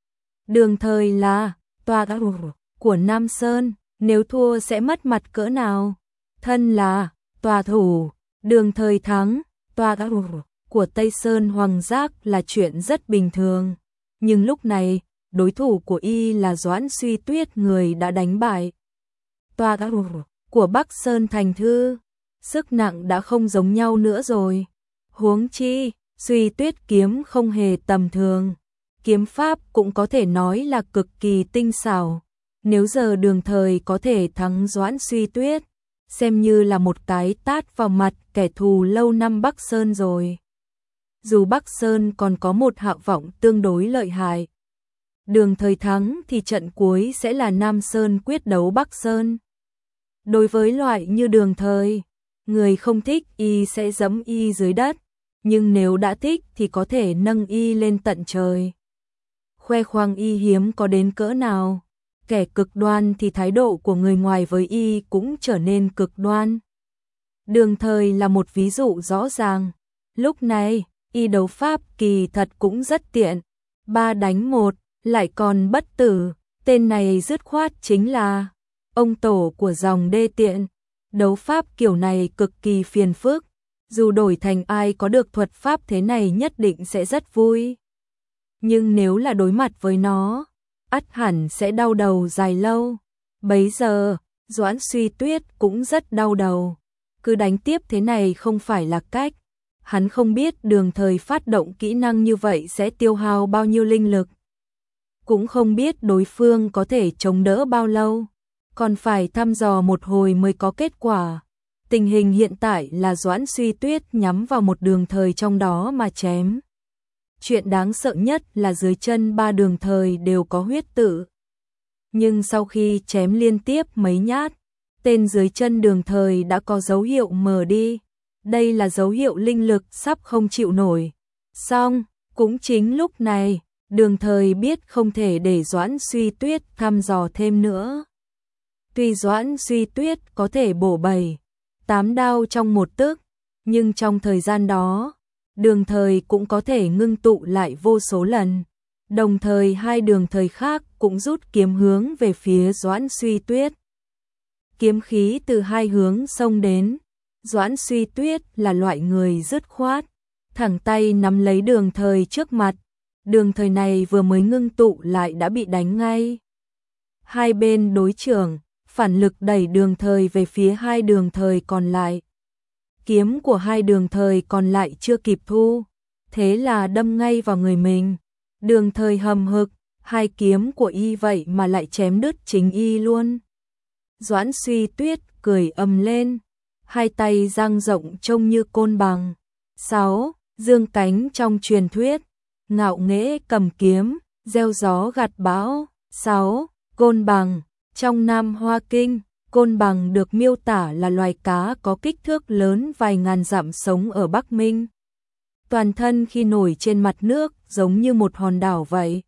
Đường Thời là tòa của Nam Sơn, nếu thua sẽ mất mặt cỡ nào. Thân là tòa thủ, Đường Thời thắng, tòa của Tây Sơn Hoàng Giác là chuyện rất bình thường. Nhưng lúc này, đối thủ của y là Doãn Suy Tuyết, người đã đánh bại tòa của Bắc Sơn Thành Thư, sức nặng đã không giống nhau nữa rồi. Huống chi, Suy Tuyết kiếm không hề tầm thường, kiếm pháp cũng có thể nói là cực kỳ tinh xảo. Nếu giờ Đường Thời có thể thắng Doãn Suy Tuyết, xem như là một cái tát vào mặt kẻ thù lâu năm Bắc Sơn rồi. Dù Bắc Sơn còn có một hạ vọng tương đối lợi hại, Đường Thời thắng thì trận cuối sẽ là Nam Sơn quyết đấu Bắc Sơn. Đối với loại như Đường Thời, người không thích y sẽ giẫm y dưới đất, nhưng nếu đã thích thì có thể nâng y lên tận trời. Khoe khoang y hiếm có đến cỡ nào. kẻ cực đoan thì thái độ của người ngoài với y cũng trở nên cực đoan. Đường Thời là một ví dụ rõ ràng. Lúc này, y đấu pháp kỳ thật cũng rất tiện. 3 đánh 1, lại còn bất tử. Tên này dứt khoát chính là ông tổ của dòng đê tiện. Đấu pháp kiểu này cực kỳ phiền phức. Dù đổi thành ai có được thuật pháp thế này nhất định sẽ rất vui. Nhưng nếu là đối mặt với nó, ắt hẳn sẽ đau đầu dài lâu. Bấy giờ, Doãn Suy Tuyết cũng rất đau đầu. Cứ đánh tiếp thế này không phải là cách. Hắn không biết Đường Thời phát động kỹ năng như vậy sẽ tiêu hao bao nhiêu linh lực. Cũng không biết đối phương có thể chống đỡ bao lâu. Còn phải thăm dò một hồi mới có kết quả. Tình hình hiện tại là Doãn Suy Tuyết nhắm vào một Đường Thời trong đó mà chém. Chuyện đáng sợ nhất là dưới chân 3 Đường Thời đều có huyết tự. Nhưng sau khi chém liên tiếp mấy nhát, tên dưới chân Đường Thời đã có dấu hiệu mờ đi. Đây là dấu hiệu linh lực sắp không chịu nổi. Xong, cũng chính lúc này, Đường Thời biết không thể để Doãn Suy Tuyết thăm dò thêm nữa. Tuy Doãn Suy Tuyết có thể bổ 7, 8 đao trong một tức, nhưng trong thời gian đó, Đường Thời cũng có thể ngưng tụ lại vô số lần. Đồng thời 2 Đường Thời khác cũng rút kiếm hướng về phía Doãn Suy Tuyết. Kiếm khí từ 2 hướng xông đến. Doãn Suy Tuyết là loại người dứt khoát, thẳng tay nắm lấy Đường Thời trước mặt. Đường Thời này vừa mới ngưng tụ lại đã bị đánh ngay. Hai bên đối chưởng, phản lực đẩy Đường Thời về phía 2 Đường Thời còn lại. Kiếm của 2 Đường Thời còn lại chưa kịp thu, thế là đâm ngay vào người mình. Đường Thời hầm hực, 2 kiếm của y vậy mà lại chém đứt chính y luôn. Doãn Suy Tuyết cười ầm lên, 2 tay dang rộng trông như côn bằng. 6. Dương cánh trong truyền thuyết, ngạo nghễ cầm kiếm, gieo gió gặt bão. 6. Côn bằng, trong Nam Hoa Kinh, côn bằng được miêu tả là loài cá có kích thước lớn vài ngàn dặm sống ở Bắc Minh. Toàn thân khi nổi trên mặt nước giống như một hòn đảo vậy.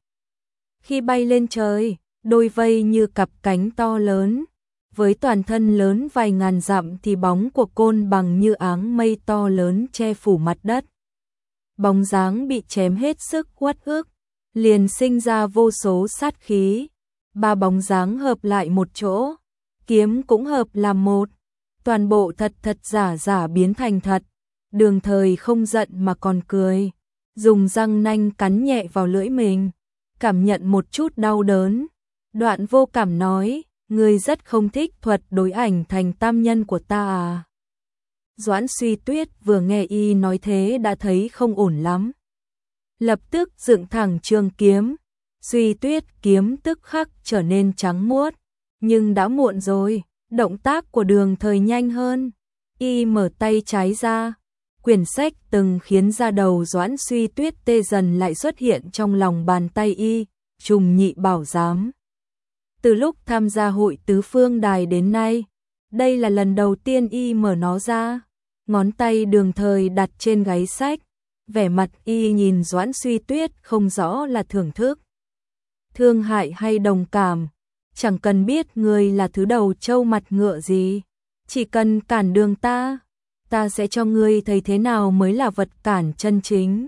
Khi bay lên trời, đôi vây như cặp cánh to lớn. Với toàn thân lớn vài ngàn dặm thì bóng của côn bằng như áng mây to lớn che phủ mặt đất. Bóng dáng bị chém hết sức uất ức, liền sinh ra vô số sát khí. 3 bóng dáng hợp lại một chỗ, kiếm cũng hợp làm một. Toàn bộ thật thật giả giả biến thành thật. Đường Thời không giận mà còn cười, dùng răng nanh cắn nhẹ vào lưỡi mình, cảm nhận một chút đau đớn. Đoạn Vô Cảm nói, ngươi rất không thích thuật đối ảnh thành tam nhân của ta à? Doãn Suy Tuyết vừa nghe y nói thế đã thấy không ổn lắm. Lập tức dựng thẳng trường kiếm, Suy Tuyết kiếm tức khắc trở nên trắng muốt. Nhưng đã muộn rồi, động tác của Đường Thời nhanh hơn. Y mở tay trái ra, quyển sách từng khiến da đầu Doãn Suy Tuyết tê dần lại xuất hiện trong lòng bàn tay y, Trùng Nhị Bảo Giám. Từ lúc tham gia hội tứ phương đài đến nay, đây là lần đầu tiên y mở nó ra. Ngón tay Đường Thời đặt trên gáy sách, vẻ mặt y nhìn Doãn Suy Tuyết không rõ là thưởng thức, thương hại hay đồng cảm. Chẳng cần biết người là thứ đầu trâu mặt ngựa gì, chỉ cần cản đường ta sẽ cho ngươi thấy thế nào mới là vật cản chân chính.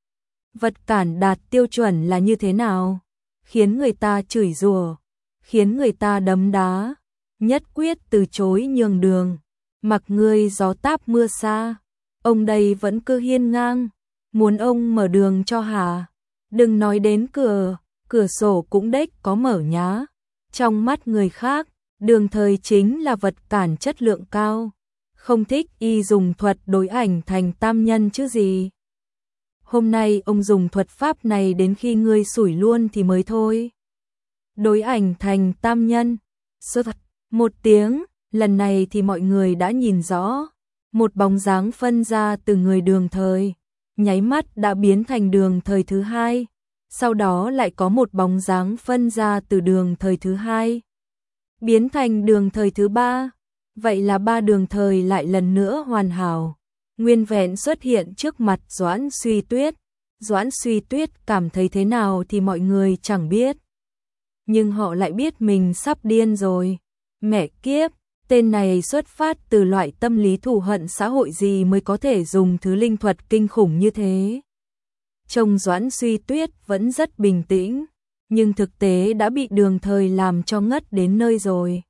Vật cản đạt tiêu chuẩn là như thế nào? Khiến người ta chửi rủa, khiến người ta đấm đá, nhất quyết từ chối nhường đường, mặc ngươi gió táp mưa xa. Ông đây vẫn cứ hiên ngang, muốn ông mở đường cho hả? Đừng nói đến cửa sổ cũng đếch có mở nhá. Trong mắt người khác, Đường Thời chính là vật cản chất lượng cao. Không thích y dùng thuật đối ảnh thành tam nhân chứ gì. Hôm nay ông dùng thuật pháp này đến khi ngươi sủi luôn thì mới thôi. Đối ảnh thành tam nhân. Sơ thật, một tiếng, lần này thì mọi người đã nhìn rõ. Một bóng dáng phân ra từ người Đường Thời, nháy mắt đã biến thành Đường Thời thứ hai. Sau đó lại có một bóng dáng phân ra từ Đường Thời thứ hai, biến thành Đường Thời thứ ba. Vậy là 3 Đường Thời lại lần nữa hoàn hảo, nguyên vẹn xuất hiện trước mặt Doãn Suy Tuyết. Doãn Suy Tuyết cảm thấy thế nào thì mọi người chẳng biết. nhưng họ lại biết mình sắp điên rồi. Mẹ kiếp, tên này xuất phát từ loại tâm lý thù hận xã hội gì mới có thể dùng thứ linh thuật kinh khủng như thế. Trông Doãn Suy Tuyết vẫn rất bình tĩnh, nhưng thực tế đã bị Đường Thời làm cho ngất đến nơi rồi.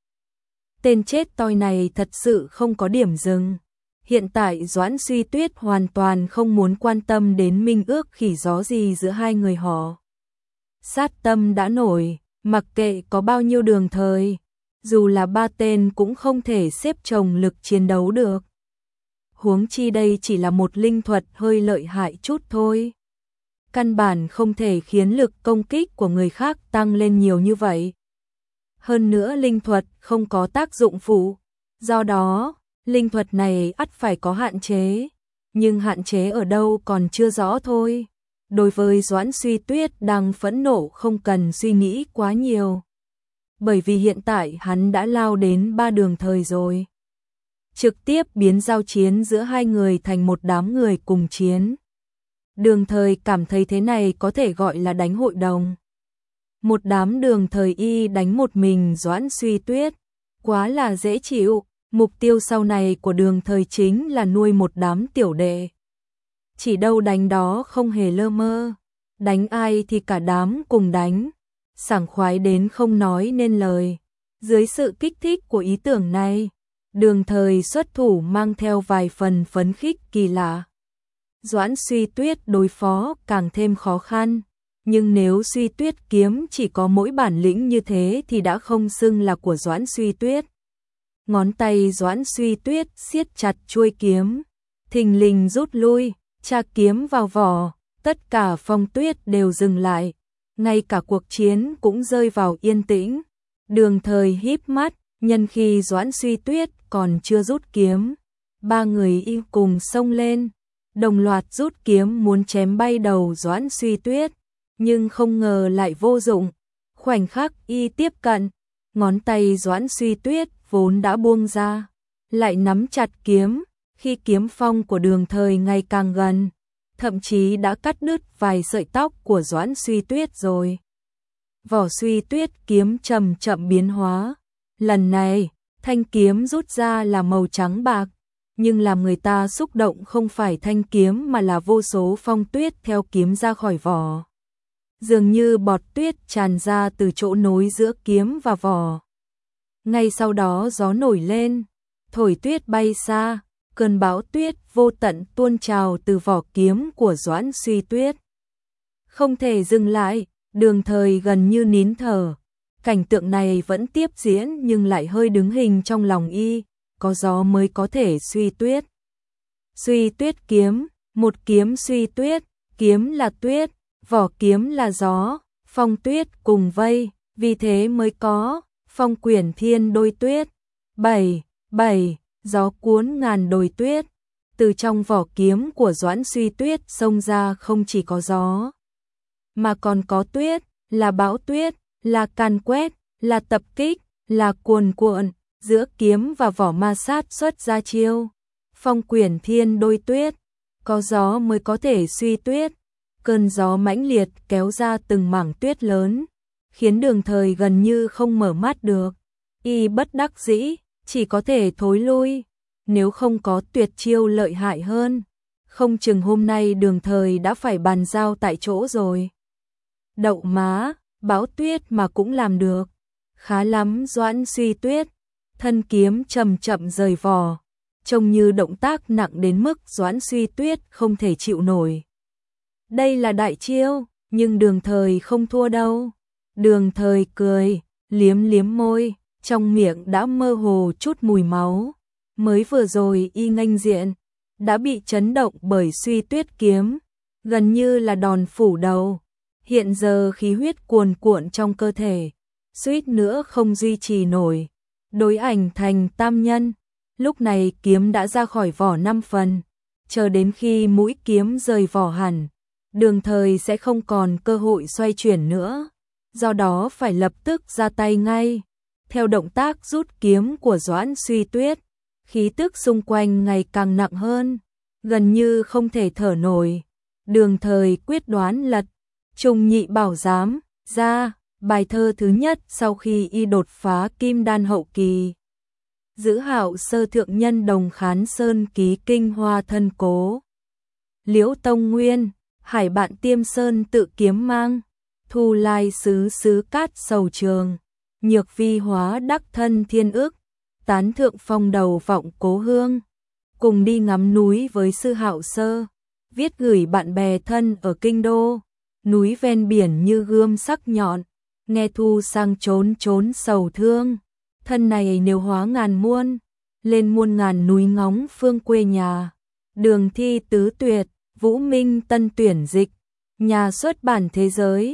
Tên chết toi này thật sự không có điểm dừng. Hiện tại Doãn Suy Tuyết hoàn toàn không muốn quan tâm đến minh ước khỉ gió gì giữa hai người họ. Sát tâm đã nổi, mặc kệ có bao nhiêu Đường Thời, dù là 3 tên cũng không thể xếp chồng lực chiến đấu được. Huống chi đây chỉ là một linh thuật hơi lợi hại chút thôi. Căn bản không thể khiến lực công kích của người khác tăng lên nhiều như vậy. Hơn nữa linh thuật không có tác dụng phụ, do đó, linh thuật này ắt phải có hạn chế, nhưng hạn chế ở đâu còn chưa rõ thôi. Đối với Doãn Suy Tuyết đang phẫn nộ không cần suy nghĩ quá nhiều. Bởi vì hiện tại hắn đã lao đến 3 Đường Thời rồi. Trực tiếp biến giao chiến giữa hai người thành một đám người cùng chiến. Đường Thời cảm thấy thế này có thể gọi là đánh hội đồng. Một đám Đường Thời y đánh một mình Doãn Suy Tuyết, quá là dễ chịu. Mục tiêu sau này của Đường Thời chính là nuôi một đám tiểu đệ. Chỉ đâu đánh đó không hề lơ mơ, đánh ai thì cả đám cùng đánh, sảng khoái đến không nói nên lời. Dưới sự kích thích của ý tưởng này, Đường Thời xuất thủ mang theo vài phần phấn khích kỳ lạ. Doãn Suy Tuyết đối phó càng thêm khó khăn, nhưng nếu Suy Tuyết kiếm chỉ có mỗi bản lĩnh như thế thì đã không xưng là của Doãn Suy Tuyết. Ngón tay Doãn Suy Tuyết siết chặt chuôi kiếm, thình lình rút lui, tra kiếm vào vỏ, tất cả phong tuyết đều dừng lại, ngay cả cuộc chiến cũng rơi vào yên tĩnh. Đường Thời híp mắt, nhân khi Doãn Suy Tuyết còn chưa rút kiếm, 3 người y cùng xông lên, đồng loạt rút kiếm muốn chém bay đầu Doãn Suy Tuyết, nhưng không ngờ lại vô dụng. Khoảnh khắc y tiếp cận, ngón tay Doãn Suy Tuyết vốn đã buông ra, lại nắm chặt kiếm, khi kiếm phong của Đường Thời ngày càng gần, thậm chí đã cắt đứt vài sợi tóc của Doãn Suy Tuyết rồi. Vỏ Suy Tuyết kiếm chậm chậm biến hóa, lần này, thanh kiếm rút ra là màu trắng bạc, nhưng làm người ta xúc động không phải thanh kiếm mà là vô số phong tuyết theo kiếm ra khỏi vỏ. Dường như bọt tuyết tràn ra từ chỗ nối giữa kiếm và vỏ. Ngay sau đó gió nổi lên, thổi tuyết bay xa, cơn bão tuyết vô tận tuôn trào từ vỏ kiếm của Doãn Suy Tuyết. Không thể dừng lại, Đường Thời gần như nín thở. Cảnh tượng này vẫn tiếp diễn nhưng lại hơi đứng hình trong lòng y, có gió mới có thể suy tuyết. Suy tuyết kiếm, một kiếm suy tuyết, kiếm là tuyết, vỏ kiếm là gió, phong tuyết cùng vây, vì thế mới có phong quyển thiên đôi tuyết. 7. Gió cuốn ngàn đồi tuyết. Từ trong vỏ kiếm của Doãn Suy Tuyết xông ra không chỉ có gió, mà còn có tuyết, là bão tuyết, là càn quét, là tập kích, là cuồn cuộn, giữa kiếm và vỏ ma sát xuất ra chiêu. Phong quyển thiên đôi tuyết, có gió mới có thể suy tuyết. Cơn gió mãnh liệt kéo ra từng mảng tuyết lớn, khiến Đường Thời gần như không mở mắt được. Y bất đắc dĩ, chỉ có thể thối lui. Nếu không có tuyệt chiêu lợi hại hơn, không chừng hôm nay Đường Thời đã phải bàn giao tại chỗ rồi. Đậu má, bão tuyết mà cũng làm được. Khá lắm Doãn Suy Tuyết. Thân kiếm chậm chậm rời vỏ, trông như động tác nặng đến mức Doãn Suy Tuyết không thể chịu nổi. Đây là đại chiêu, nhưng Đường Thời không thua đâu. Đường Thời cười, liếm liếm môi, trong miệng đã mơ hồ chút mùi máu. Mới vừa rồi y nghênh diện, đã bị chấn động bởi Suy Tuyết kiếm, gần như là đòn phủ đầu. Hiện giờ khí huyết cuồn cuộn trong cơ thể, suýt nữa không duy trì nổi. Đối ảnh thành tam nhân, lúc này kiếm đã ra khỏi vỏ 5 phần, chờ đến khi mũi kiếm rời vỏ hẳn, Đường Thời sẽ không còn cơ hội xoay chuyển nữa, do đó phải lập tức ra tay ngay. Theo động tác rút kiếm của Doãn Suy Tuyết, khí tức xung quanh ngày càng nặng hơn, gần như không thể thở nổi. Đường Thời quyết đoán lật Trùng Nhị Bảo Giám ra, Bài thơ thứ nhất sau khi y đột phá kim đan hậu kỳ. Giữ Hạo Sơ thượng nhân Đồng Khán Sơn ký kinh hoa thân cố. Liễu Tông Nguyên, hải bạn Tiêm Sơn tự kiếm mang. Thu lai xứ xứ cát sầu trường. Nhược vi hóa đắc thân thiên ước. Tán thượng phong đầu vọng cố hương. Cùng đi ngắm núi với sư Hạo Sơ. Viết gửi bạn bè thân ở kinh đô. Núi ven biển như gươm sắc nhọn. Nghe thu sang trốn trốn sầu thương. Thân này nếu hóa ngàn muôn. Lên muôn ngàn núi ngóng phương quê nhà. Đường thi tứ tuyệt. Vũ Minh tân tuyển dịch. Nhà xuất bản thế giới.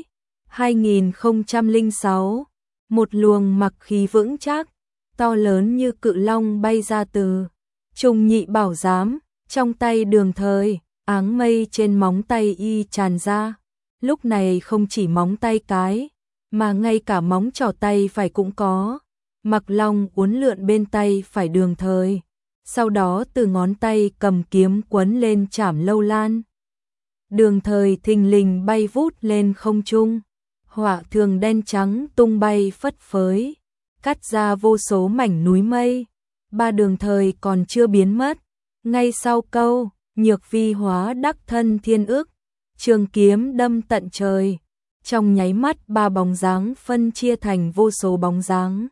2006. Một luồng mặc khí vững chắc. To lớn như cự long bay ra từ Trùng Nhị Bảo Giám. Trong tay Đường Thời. Áng mây trên móng tay y tràn ra. Lúc này không chỉ móng tay cái, mà ngay cả móng trỏ tay phải cũng có. Mặc long uốn lượn bên tay phải Đường Thời. Sau đó từ ngón tay cầm kiếm quấn lên chảm lâu lan. Đường Thời thình lình bay vút lên không trung. Họa thường đen trắng tung bay phất phới. Cắt ra vô số mảnh núi mây. Ba Đường Thời còn chưa biến mất. Ngay sau câu, nhược vi hóa đắc thân thiên ước. Trường kiếm đâm tận trời. Trong nháy mắt ba bóng dáng phân chia thành vô số bóng dáng.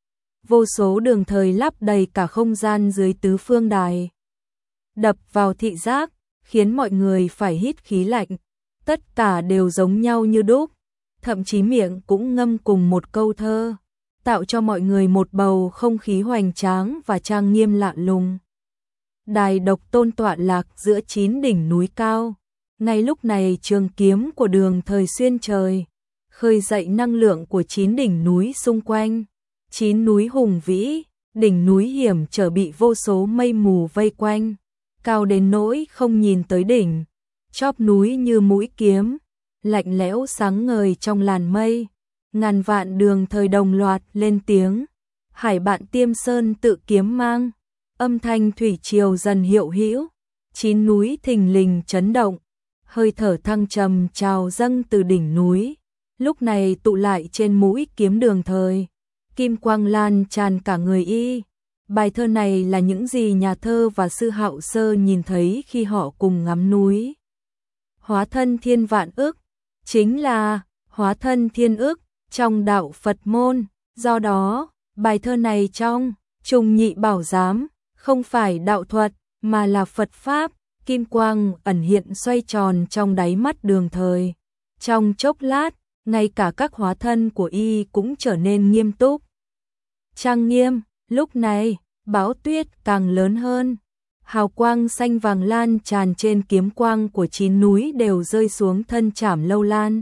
Vô số Đường Thời lấp đầy cả không gian dưới tứ phương đài. Đập vào thị giác, khiến mọi người phải hít khí lạnh. Tất cả đều giống nhau như đúc. Thậm chí miệng cũng ngâm cùng một câu thơ. Tạo cho mọi người một bầu không khí hoành tráng và trang nghiêm lạ lùng. Đài Độc Tôn tọa lạc giữa 9 đỉnh núi cao. Ngay lúc này trường kiếm của Đường Thời xuyên trời, khơi dậy năng lượng của 9 đỉnh núi xung quanh. 9 núi hùng vĩ, đỉnh núi hiểm trở bị vô số mây mù vây quanh, cao đến nỗi không nhìn tới đỉnh. Chóp núi như mũi kiếm, lạnh lẽo sáng ngời trong làn mây. Ngàn vạn Đường Thời đồng loạt lên tiếng. Hải bạn Tiêm Sơn tự kiếm mang. Âm thanh thủy triều dần hiệu hữu. 9 núi thình lình chấn động. Hơi thở thăng trầm trào dâng từ đỉnh núi. Lúc này tụ lại trên mũi kiếm Đường Thời. Kim quang lan tràn cả người y. Bài thơ này là những gì nhà thơ và sư Hạo Sơ nhìn thấy khi họ cùng ngắm núi. Hóa thân thiên vạn ước, chính là hóa thân thiên ước trong đạo Phật môn. Do đó, bài thơ này trong Trùng Nhị Bảo Giám không phải đạo thuật mà là Phật Pháp. Kim quang ẩn hiện xoay tròn trong đáy mắt Đường Thời. Trong chốc lát, ngay cả các hóa thân của y cũng trở nên nghiêm túc, trang nghiêm. Lúc này, bão tuyết càng lớn hơn. Hào quang xanh vàng lan tràn trên kiếm quang của 9 núi đều rơi xuống thân chảm lâu lan.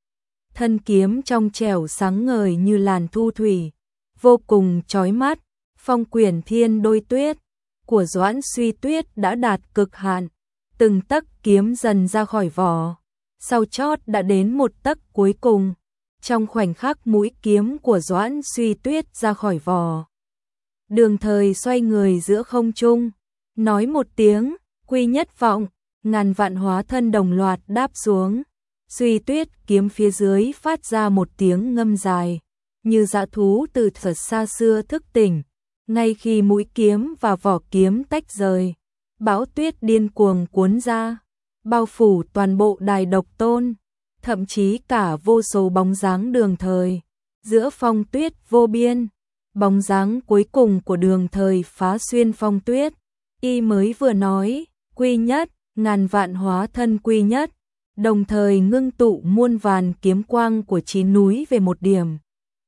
Thân kiếm trong trẻo sáng ngời như làn thu thủy, vô cùng chói mắt. Phong quyển thiên đôi tuyết của Doãn Suy Tuyết đã đạt cực hạn. Từng tấc kiếm dần ra khỏi vỏ, sau chót đã đến một tấc cuối cùng. Trong khoảnh khắc mũi kiếm của Doãn Suy Tuyết ra khỏi vỏ, Đường Thời xoay người giữa không trung, nói một tiếng, quy nhất vọng. Ngàn vạn hóa thân đồng loạt đáp xuống. Suy Tuyết kiếm phía dưới phát ra một tiếng ngâm dài, như dã thú từ thật xa xưa thức tỉnh. Ngay khi mũi kiếm và vỏ kiếm tách rời, bão tuyết điên cuồng cuốn ra, bao phủ toàn bộ Đài Độc Tôn, thậm chí cả vô số bóng dáng Đường Thời. Giữa phong tuyết vô biên, bóng dáng cuối cùng của Đường Thời phá xuyên phong tuyết. Y mới vừa nói, quy nhất, ngàn vạn hóa thân quy nhất, đồng thời ngưng tụ muôn vàn kiếm quang của 9 núi về một điểm.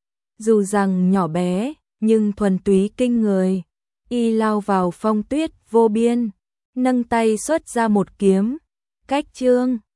Dù rằng nhỏ bé, nhưng thuần túy kinh người. Y lao vào phong tuyết vô biên, nâng tay xuất ra một kiếm, cách chương.